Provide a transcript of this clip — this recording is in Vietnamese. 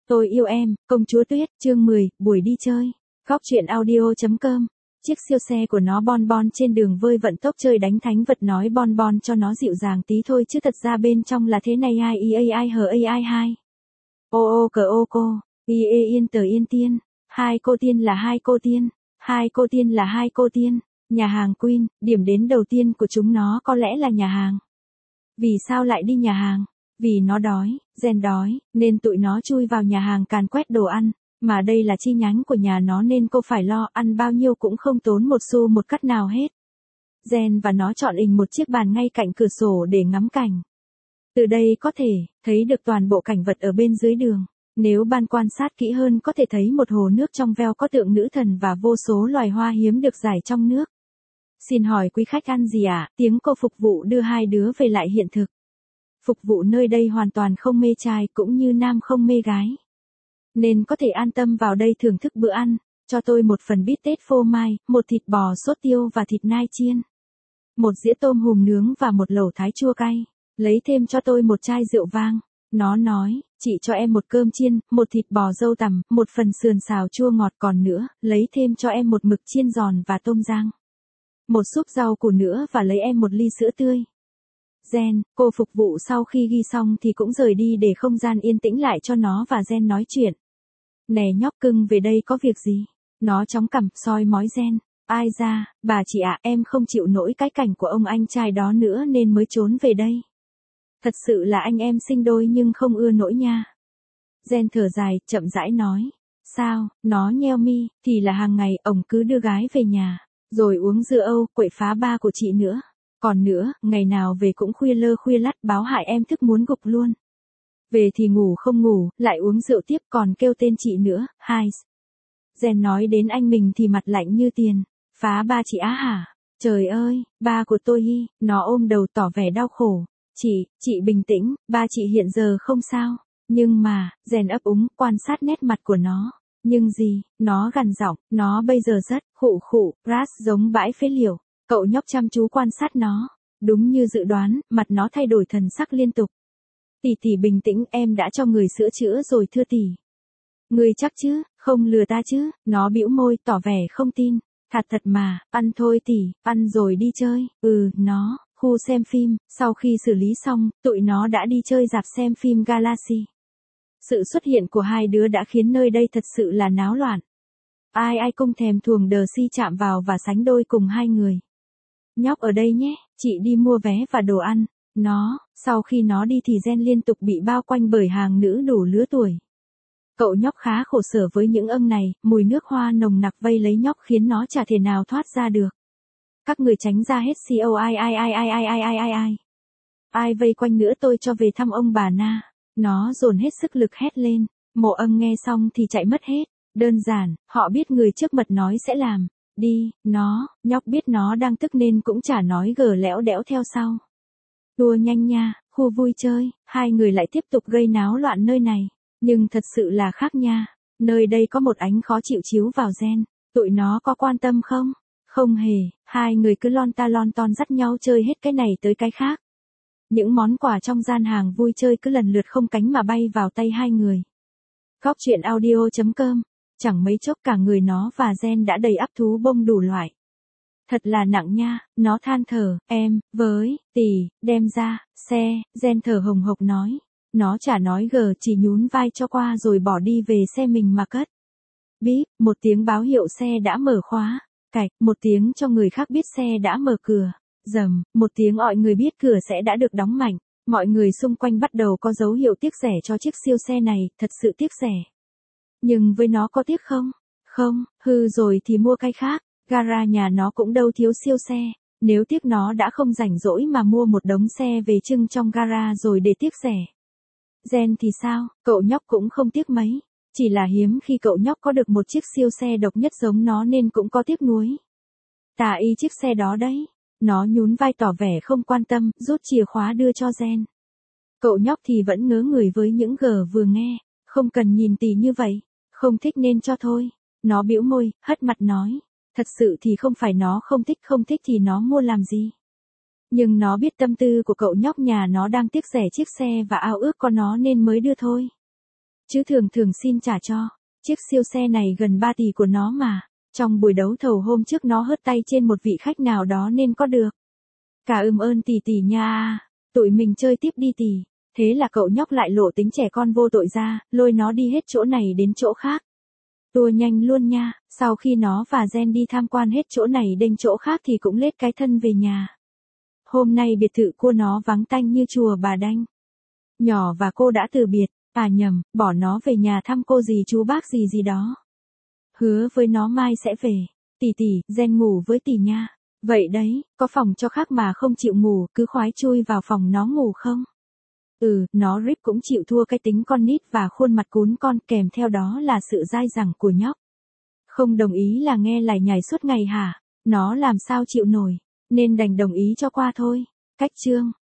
Tôi yêu em, công chúa tuyết, chương 10, buổi đi chơi. Góc truyện audio.com. Chiếc siêu xe của nó bon bon trên đường vơi vận tốc chơi đánh thánh vật nói bon bon cho nó dịu dàng tí thôi chứ thật ra bên trong là thế này ai ai hờ ai hai. Ô cờ ô cô, yên tờ yên tiên, hai cô tiên là hai cô tiên, hai cô tiên là hai cô tiên, nhà hàng Queen, điểm đến đầu tiên của chúng nó có lẽ là nhà hàng. Vì sao lại đi nhà hàng? Vì nó đói, Gen đói, nên tụi nó chui vào nhà hàng càn quét đồ ăn, mà đây là chi nhánh của nhà nó nên cô phải lo ăn bao nhiêu cũng không tốn một xu một cắt nào hết. Gen và nó chọn ình một chiếc bàn ngay cạnh cửa sổ để ngắm cảnh. Từ đây có thể thấy được toàn bộ cảnh vật ở bên dưới đường. Nếu ban quan sát kỹ hơn có thể thấy một hồ nước trong veo có tượng nữ thần và vô số loài hoa hiếm được rải trong nước. Xin hỏi quý khách ăn gì ạ? Tiếng cô phục vụ đưa hai đứa về lại hiện thực. Phục vụ nơi đây hoàn toàn không mê trai cũng như nam không mê gái. Nên có thể an tâm vào đây thưởng thức bữa ăn, cho tôi một phần bít tết phô mai, một thịt bò sốt tiêu và thịt nai chiên. Một dĩa tôm hùm nướng và một lẩu thái chua cay, lấy thêm cho tôi một chai rượu vang. Nó nói, chị cho em một cơm chiên, một thịt bò dâu tằm, một phần sườn xào chua ngọt còn nữa, lấy thêm cho em một mực chiên giòn và tôm rang. Một súp rau củ nữa và lấy em một ly sữa tươi. Gen, cô phục vụ sau khi ghi xong thì cũng rời đi để không gian yên tĩnh lại cho nó và Gen nói chuyện. Nè nhóc cưng về đây có việc gì? Nó chóng cằm soi mói Gen. Ai ra, bà chị ạ, em không chịu nổi cái cảnh của ông anh trai đó nữa nên mới trốn về đây. Thật sự là anh em sinh đôi nhưng không ưa nổi nha. Gen thở dài, chậm rãi nói. Sao, nó nheo mi, thì là hàng ngày ông cứ đưa gái về nhà, rồi uống rượu Âu, quậy phá ba của chị nữa. Còn nữa, ngày nào về cũng khuya lơ khuya lắt báo hại em thức muốn gục luôn. Về thì ngủ không ngủ, lại uống rượu tiếp còn kêu tên chị nữa, hai. Gen nói đến anh mình thì mặt lạnh như tiền. Phá ba chị á hả? Trời ơi, ba của tôi hi, nó ôm đầu tỏ vẻ đau khổ. Chị bình tĩnh, ba chị hiện giờ không sao. Nhưng mà, Gen ấp úng, quan sát nét mặt của nó. Nhưng gì, nó gằn giọng, nó bây giờ rất, khụ, brass giống bãi phế liệu. Cậu nhóc chăm chú quan sát nó. Đúng như dự đoán, mặt nó thay đổi thần sắc liên tục. Tỷ bình tĩnh, em đã cho người sữa chữa rồi thưa tỷ. Người chắc chứ, không lừa ta chứ, nó bĩu môi tỏ vẻ không tin. Thật mà, ăn thôi tỷ, ăn rồi đi chơi. Nó, khu xem phim, sau khi xử lý xong, tụi nó đã đi chơi rạp xem phim Galaxy. Sự xuất hiện của hai đứa đã khiến nơi đây thật sự là náo loạn. Ai cũng thèm thuồng đờ si chạm vào và sánh đôi cùng hai người. Nhóc ở đây nhé, chị đi mua vé và đồ ăn. Sau khi nó đi thì Gen liên tục bị bao quanh bởi hàng nữ đủ lứa tuổi. Cậu nhóc khá khổ sở với những âm này, mùi nước hoa nồng nặc vây lấy nhóc khiến nó chả thể nào thoát ra được. Các người tránh ra hết ai. Ai vây quanh nữa tôi cho về thăm ông bà Na. Nó dồn hết sức lực hét lên, mộ âm nghe xong thì chạy mất hết. Đơn giản, họ biết người trước mật nói sẽ làm. Đi, nhóc biết nó đang tức nên cũng chả nói gờ lẽo đẽo theo sau. Đùa nhanh nha, khu vui chơi, hai người lại tiếp tục gây náo loạn nơi này. Nhưng thật sự là khác nha, nơi đây có một ánh khó chịu chiếu vào Gen. Tụi nó có quan tâm không? Không hề, hai người cứ lon ta lon ton dắt nhau chơi hết cái này tới cái khác. Những món quà trong gian hàng vui chơi cứ lần lượt không cánh mà bay vào tay hai người. Góc truyện audio.com. Chẳng mấy chốc cả người nó và Gen đã đầy ắp thú bông đủ loại. Thật là nặng nha, nó than thở, em, với, tỷ, đem ra, xe, Gen thở hồng hộc nói. Nó chả nói gờ chỉ nhún vai cho qua rồi bỏ đi về xe mình mà cất. Bíp, một tiếng báo hiệu xe đã mở khóa. Cạch, một tiếng cho người khác biết xe đã mở cửa. Rầm, một tiếng gọi người biết cửa sẽ đã được đóng mạnh. Mọi người xung quanh bắt đầu có dấu hiệu tiếc rẻ cho chiếc siêu xe này, thật sự tiếc rẻ. Nhưng với nó có tiếc không? Không, hư rồi thì mua cái khác. Gara nhà nó cũng đâu thiếu siêu xe. Nếu tiếc nó đã không rảnh rỗi mà mua một đống xe về trưng trong gara rồi để tiếc rẻ. Gen thì sao, cậu nhóc cũng không tiếc mấy. Chỉ là hiếm khi cậu nhóc có được một chiếc siêu xe độc nhất giống nó nên cũng có tiếc nuối. Tà y chiếc xe đó đấy. Nó nhún vai tỏ vẻ không quan tâm, rút chìa khóa đưa cho Gen. Cậu nhóc thì vẫn ngớ người với những gờ vừa nghe. Không cần nhìn tỷ như vậy. Không thích nên cho thôi. Nó bĩu môi, hất mặt nói. Thật sự thì không phải nó không thích thì nó mua làm gì. Nhưng nó biết tâm tư của cậu nhóc nhà nó đang tiếc rẻ chiếc xe và ao ước có nó nên mới đưa thôi. chứ thường thường xin trả cho. Chiếc siêu xe này gần 3 tỷ của nó mà. Trong buổi đấu thầu hôm trước nó hớt tay trên một vị khách nào đó nên có được. Cả ơn tỷ nha. Tụi mình chơi tiếp đi tỷ. Thế là cậu nhóc lại lộ tính trẻ con vô tội ra, lôi nó đi hết chỗ này đến chỗ khác. Tua nhanh luôn nha, sau khi nó và Gen đi tham quan hết chỗ này đến chỗ khác thì cũng lết cái thân về nhà. Hôm nay biệt thự của nó vắng tanh như chùa Bà Đanh. Nhỏ và cô đã từ biệt, nhầm, bỏ nó về nhà thăm cô dì chú bác gì đó. Hứa với nó mai sẽ về. Tỷ, Gen ngủ với tỷ nha. Vậy đấy, có phòng cho khác mà không chịu ngủ, cứ khoái chui vào phòng nó ngủ không? Nó rip cũng chịu thua cái tính con nít và khuôn mặt cún con, kèm theo đó là sự dai dẳng của nhóc. Không đồng ý là nghe lải nhải suốt ngày hả? Nó làm sao chịu nổi, nên đành đồng ý cho qua thôi. Cách chương